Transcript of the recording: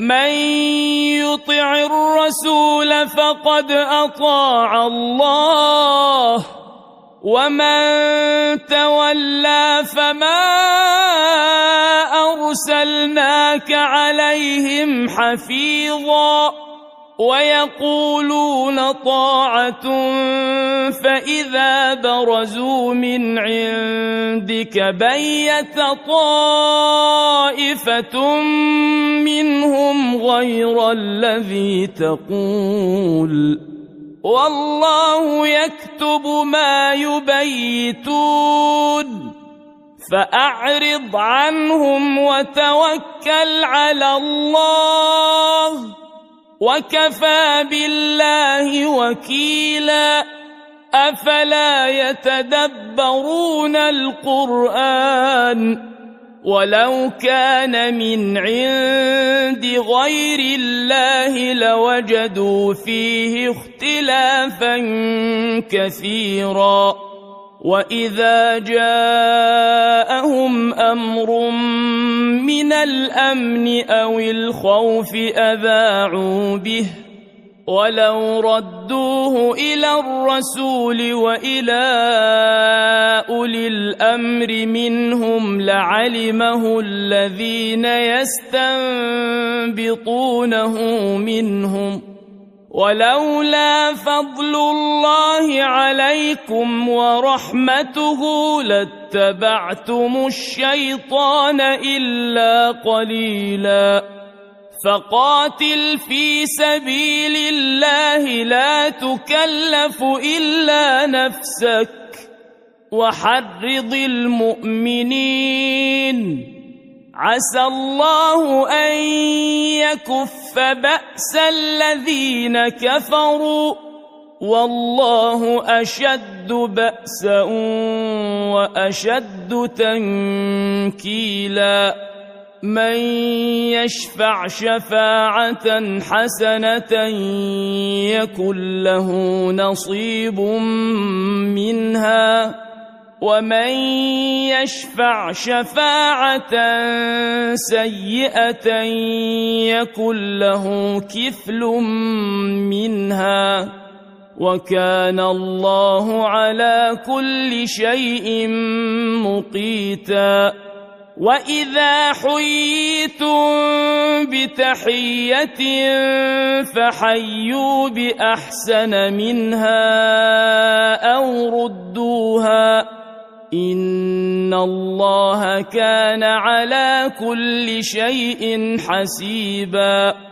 من يطع الرسول فقد أطاع الله ومن تولى فما أرسلناك عليهم حفيظا ويقولون طاعة فإذا برزوا من عندك بيت طائفة منهم غير الذي تقول والله يكتب ما يبيتون فأعرض عنهم وتوكل على الله وكفى بالله وكيلا أفلا يتدبرون القرآن ولو كان من عند غير الله لوجدوا فيه اختلافا كثيرا وإذا جاءهم أمر من الأمن أو الخوف أذاعوا به ولو ردوه إلى الرسول وإلى أولي الأمر منهم لعلمه الذين يستنبطونه منهم ولولا فضل الله عليكم ورحمته لاتبعتم الشيطان إلا قليلا فقاتل في سبيل الله لا تكلف إلا نفسك وحرض المؤمنين عسى الله أن يكف بأس الذين كفروا والله أشد بأسا وأشد تنكيلا من يشفع شفاعة حسنة يكن له نصيب منها ومن يشفع شفاعة سيئة يكن له كفل منها وكان الله على كل شيء مقيتا وإذا حييتم بتحية فحيوا بأحسن منها أو ردوها إن الله كان على كل شيء حسيبا